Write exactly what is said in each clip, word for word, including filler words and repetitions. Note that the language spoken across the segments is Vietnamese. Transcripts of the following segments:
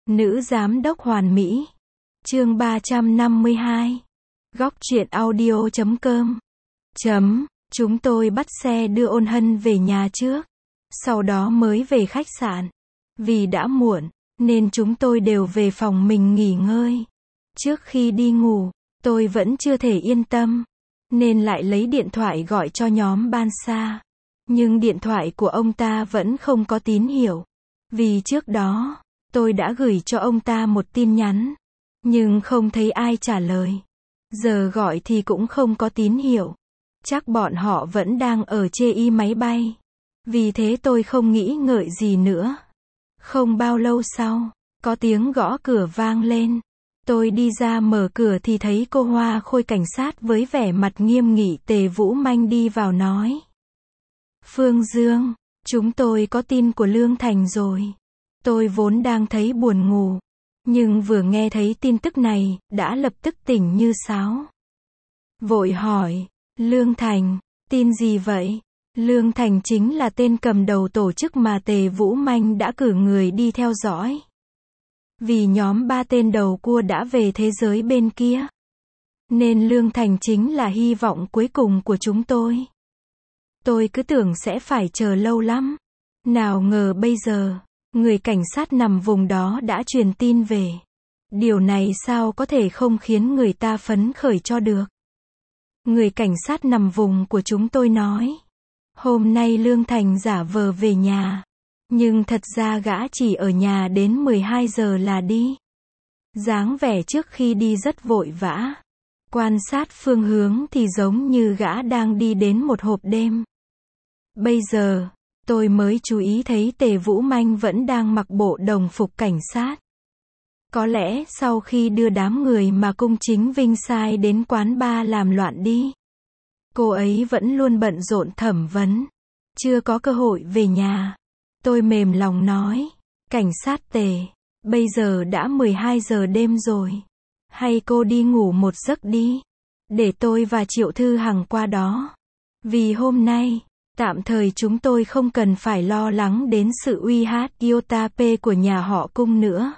Nữ giám đốc hoàn mỹ. Chương ba trăm năm mươi hai. Góc truyện audio chấm com. Chấm, chúng tôi bắt xe đưa ôn hân về nhà trước. Sau đó mới về khách sạn. Vì đã muộn, nên chúng tôi đều về phòng mình nghỉ ngơi. Trước khi đi ngủ, tôi vẫn chưa thể yên tâm. Nên lại lấy điện thoại gọi cho nhóm ban xa. Nhưng điện thoại của ông ta vẫn không có tín hiệu. Vì trước đó, tôi đã gửi cho ông ta một tin nhắn. Nhưng không thấy ai trả lời. Giờ gọi thì cũng không có tín hiệu. Chắc bọn họ vẫn đang ở chê y máy bay. Vì thế tôi không nghĩ ngợi gì nữa. Không bao lâu sau, có tiếng gõ cửa vang lên. Tôi đi ra mở cửa thì thấy cô Hoa Khôi cảnh sát với vẻ mặt nghiêm nghị Tề Vũ Manh đi vào nói. Phương Dương, chúng tôi có tin của Lương Thành rồi. Tôi vốn đang thấy buồn ngủ. Nhưng vừa nghe thấy tin tức này, đã lập tức tỉnh như sáo. Vội hỏi, Lương Thành, tin gì vậy? Lương Thành chính là tên cầm đầu tổ chức mà Tề Vũ Manh đã cử người đi theo dõi. Vì nhóm ba tên đầu cua đã về thế giới bên kia. Nên Lương Thành chính là hy vọng cuối cùng của chúng tôi. Tôi cứ tưởng sẽ phải chờ lâu lắm. Nào ngờ bây giờ, người cảnh sát nằm vùng đó đã truyền tin về. Điều này sao có thể không khiến người ta phấn khởi cho được. Người cảnh sát nằm vùng của chúng tôi nói. Hôm nay Lương Thành giả vờ về nhà. Nhưng thật ra gã chỉ ở nhà đến mười hai giờ là đi. Dáng vẻ trước khi đi rất vội vã. Quan sát phương hướng thì giống như gã đang đi đến một hộp đêm. Bây giờ, tôi mới chú ý thấy Tề Vũ Manh vẫn đang mặc bộ đồng phục cảnh sát. Có lẽ sau khi đưa đám người mà Cung Chính Vinh sai đến quán bar làm loạn đi. Cô ấy vẫn luôn bận rộn thẩm vấn. Chưa có cơ hội về nhà. Tôi mềm lòng nói. Cảnh sát Tề, bây giờ đã mười hai giờ đêm rồi. Hay cô đi ngủ một giấc đi. Để tôi và Triệu Thư Hằng qua đó. Vì hôm nay, tạm thời chúng tôi không cần phải lo lắng đến sự uy hát iota p của nhà họ Cung nữa.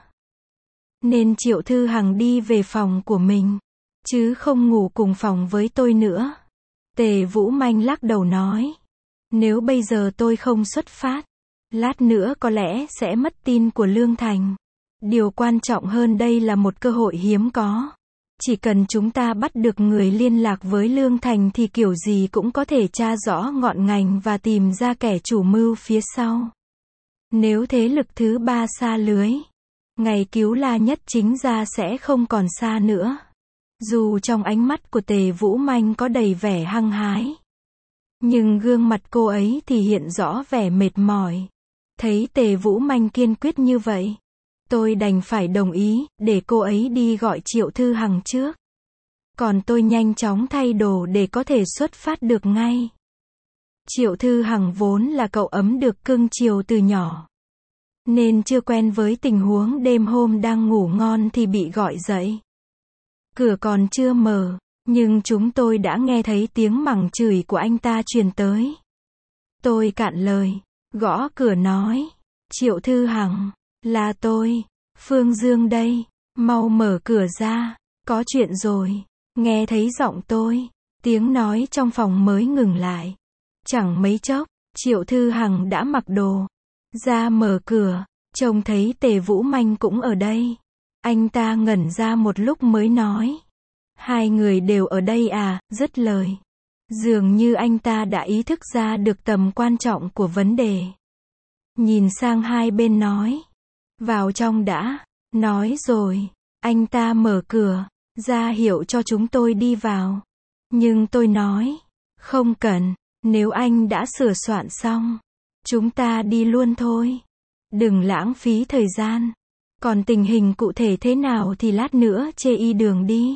Nên Triệu Thư Hằng đi về phòng của mình. Chứ không ngủ cùng phòng với tôi nữa. Tề Vũ Manh lắc đầu nói. Nếu bây giờ tôi không xuất phát, lát nữa có lẽ sẽ mất tin của Lương Thành. Điều quan trọng hơn đây là một cơ hội hiếm có. Chỉ cần chúng ta bắt được người liên lạc với Lương Thành thì kiểu gì cũng có thể tra rõ ngọn ngành và tìm ra kẻ chủ mưu phía sau. Nếu thế lực thứ ba xa lưới, ngày cứu La Nhất Chính ra sẽ không còn xa nữa. Dù trong ánh mắt của Tề Vũ Manh có đầy vẻ hăng hái. Nhưng gương mặt cô ấy thì hiện rõ vẻ mệt mỏi. Thấy Tề Vũ Manh kiên quyết như vậy. Tôi đành phải đồng ý, để cô ấy đi gọi Triệu Thư Hằng trước. Còn tôi nhanh chóng thay đồ để có thể xuất phát được ngay. Triệu Thư Hằng vốn là cậu ấm được cưng chiều từ nhỏ. Nên chưa quen với tình huống đêm hôm đang ngủ ngon thì bị gọi dậy. Cửa còn chưa mở, nhưng chúng tôi đã nghe thấy tiếng mắng chửi của anh ta truyền tới. Tôi cạn lời, gõ cửa nói, Triệu Thư Hằng, là tôi, Phương Dương đây, mau mở cửa ra, có chuyện rồi. Nghe thấy giọng tôi, tiếng nói trong phòng mới ngừng lại. Chẳng mấy chốc, Triệu Thư Hằng đã mặc đồ, ra mở cửa, trông thấy Tề Vũ Manh cũng ở đây. Anh ta ngẩn ra một lúc mới nói. Hai người đều ở đây à, dứt lời. Dường như anh ta đã ý thức ra được tầm quan trọng của vấn đề. Nhìn sang hai bên nói. Vào trong đã. Nói rồi. Anh ta mở cửa, ra hiệu cho chúng tôi đi vào. Nhưng tôi nói. Không cần, nếu anh đã sửa soạn xong. Chúng ta đi luôn thôi. Đừng lãng phí thời gian. Còn tình hình cụ thể thế nào thì lát nữa chê y đường đi.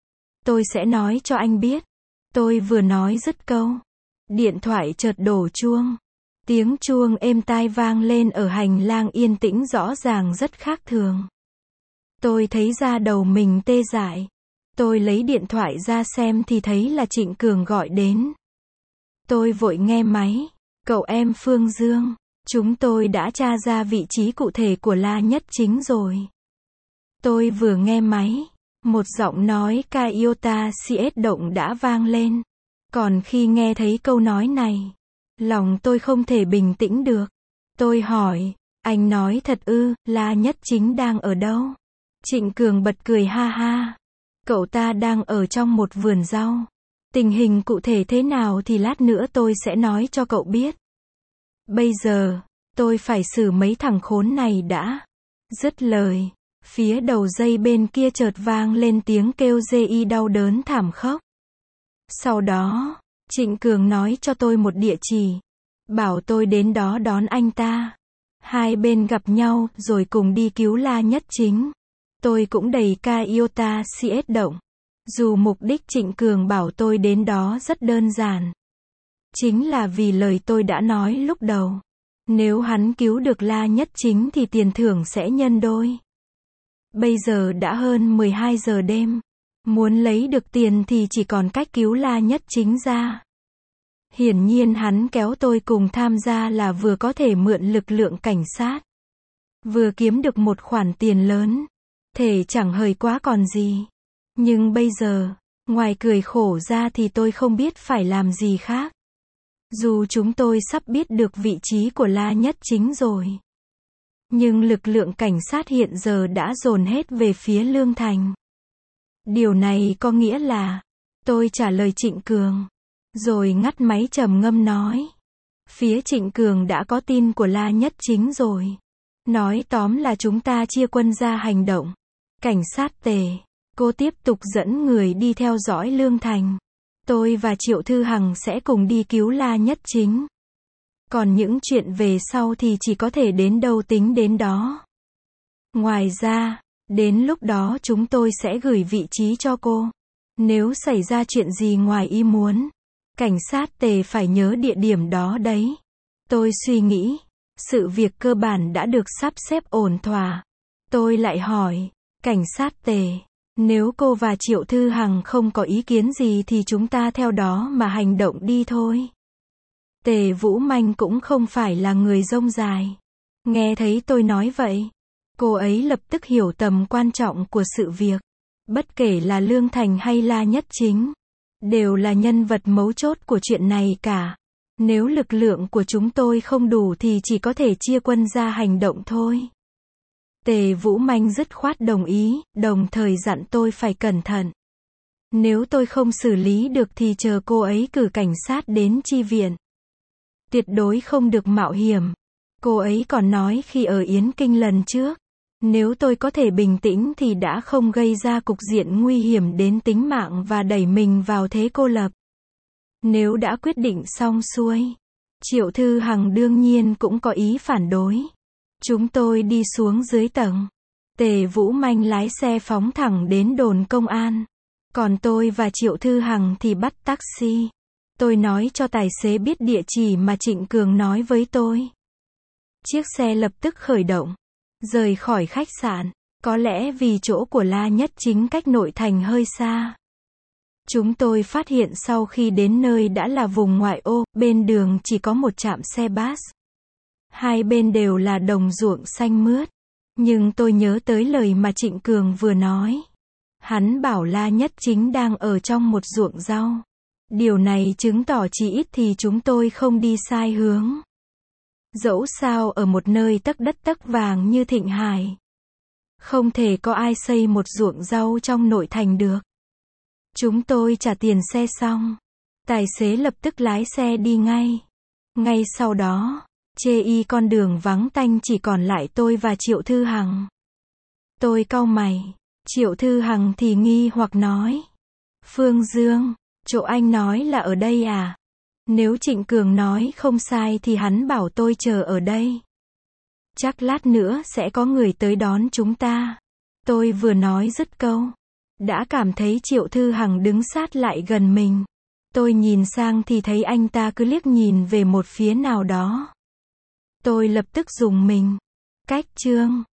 Tôi sẽ nói cho anh biết. Tôi vừa nói dứt câu. Điện thoại chợt đổ chuông. Tiếng chuông êm tai vang lên ở hành lang yên tĩnh rõ ràng rất khác thường. Tôi thấy da đầu mình tê dại. Tôi lấy điện thoại ra xem thì thấy là Trịnh Cường gọi đến. Tôi vội nghe máy. Cậu em Phương Dương. Chúng tôi đã tra ra vị trí cụ thể của La Nhất Chính rồi. Tôi vừa nghe máy, một giọng nói Kaiota xê ét động đã vang lên. Còn khi nghe thấy câu nói này, lòng tôi không thể bình tĩnh được. Tôi hỏi, anh nói thật ư, La Nhất Chính đang ở đâu? Trịnh Cường bật cười ha ha. Cậu ta đang ở trong một vườn rau. Tình hình cụ thể thế nào thì lát nữa tôi sẽ nói cho cậu biết. Bây giờ, tôi phải xử mấy thằng khốn này đã. Dứt lời, phía đầu dây bên kia chợt vang lên tiếng kêu dê y đau đớn thảm khốc. Sau đó, Trịnh Cường nói cho tôi một địa chỉ. Bảo tôi đến đó đón anh ta. Hai bên gặp nhau rồi cùng đi cứu La Nhất Chính. Tôi cũng đầy Kaiota xê ét động. Dù mục đích Trịnh Cường bảo tôi đến đó rất đơn giản. Chính là vì lời tôi đã nói lúc đầu. Nếu hắn cứu được La Nhất Chính thì tiền thưởng sẽ nhân đôi. Bây giờ đã hơn mười hai giờ đêm. Muốn lấy được tiền thì chỉ còn cách cứu La Nhất Chính ra. Hiển nhiên hắn kéo tôi cùng tham gia là vừa có thể mượn lực lượng cảnh sát, vừa kiếm được một khoản tiền lớn. Thể chẳng hời quá còn gì. Nhưng bây giờ, ngoài cười khổ ra thì tôi không biết phải làm gì khác. Dù chúng tôi sắp biết được vị trí của La Nhất Chính rồi. Nhưng lực lượng cảnh sát hiện giờ đã dồn hết về phía Lương Thành. Điều này có nghĩa là, tôi trả lời Trịnh Cường, rồi ngắt máy trầm ngâm nói. Phía Trịnh Cường đã có tin của La Nhất Chính rồi. Nói tóm là chúng ta chia quân ra hành động. Cảnh sát Tề, cô tiếp tục dẫn người đi theo dõi Lương Thành. Tôi và Triệu Thư Hằng sẽ cùng đi cứu La Nhất Chính. Còn những chuyện về sau thì chỉ có thể đến đâu tính đến đó. Ngoài ra, đến lúc đó chúng tôi sẽ gửi vị trí cho cô. Nếu xảy ra chuyện gì ngoài ý muốn, cảnh sát Tề phải nhớ địa điểm đó đấy. Tôi suy nghĩ, sự việc cơ bản đã được sắp xếp ổn thỏa. Tôi lại hỏi, cảnh sát Tề, nếu cô và Triệu Thư Hằng không có ý kiến gì thì chúng ta theo đó mà hành động đi thôi. Tề Vũ Manh cũng không phải là người rông dài. Nghe thấy tôi nói vậy, cô ấy lập tức hiểu tầm quan trọng của sự việc. Bất kể là Lương Thành hay La Nhất Chính, đều là nhân vật mấu chốt của chuyện này cả. Nếu lực lượng của chúng tôi không đủ thì chỉ có thể chia quân ra hành động thôi. Tề Vũ Manh dứt khoát đồng ý, đồng thời dặn tôi phải cẩn thận. Nếu tôi không xử lý được thì chờ cô ấy cử cảnh sát đến chi viện. Tuyệt đối không được mạo hiểm. Cô ấy còn nói khi ở Yến Kinh lần trước, nếu tôi có thể bình tĩnh thì đã không gây ra cục diện nguy hiểm đến tính mạng và đẩy mình vào thế cô lập. Nếu đã quyết định xong xuôi, Triệu Thư Hằng đương nhiên cũng có ý phản đối. Chúng tôi đi xuống dưới tầng. Tề Vũ Manh lái xe phóng thẳng đến đồn công an. Còn tôi và Triệu Thư Hằng thì bắt taxi. Tôi nói cho tài xế biết địa chỉ mà Trịnh Cường nói với tôi. Chiếc xe lập tức khởi động, rời khỏi khách sạn. Có lẽ vì chỗ của La Nhất Chính cách nội thành hơi xa. Chúng tôi phát hiện sau khi đến nơi đã là vùng ngoại ô, bên đường chỉ có một trạm xe bus. Hai bên đều là đồng ruộng xanh mướt. Nhưng tôi nhớ tới lời mà Trịnh Cường vừa nói. Hắn bảo La Nhất Chính đang ở trong một ruộng rau. Điều này chứng tỏ chỉ ít thì chúng tôi không đi sai hướng. Dẫu sao ở một nơi tấc đất tấc vàng như Thịnh Hải, không thể có ai xây một ruộng rau trong nội thành được. Chúng tôi trả tiền xe xong, tài xế lập tức lái xe đi ngay. Ngay sau đó, chê y con đường vắng tanh chỉ còn lại tôi và Triệu Thư Hằng. Tôi cau mày, Triệu Thư Hằng thì nghi hoặc nói. Phương Dương, chỗ anh nói là ở đây à? Nếu Trịnh Cường nói không sai thì hắn bảo tôi chờ ở đây. Chắc lát nữa sẽ có người tới đón chúng ta. Tôi vừa nói dứt câu, đã cảm thấy Triệu Thư Hằng đứng sát lại gần mình. Tôi nhìn sang thì thấy anh ta cứ liếc nhìn về một phía nào đó. Tôi lập tức rùng mình. Cách chương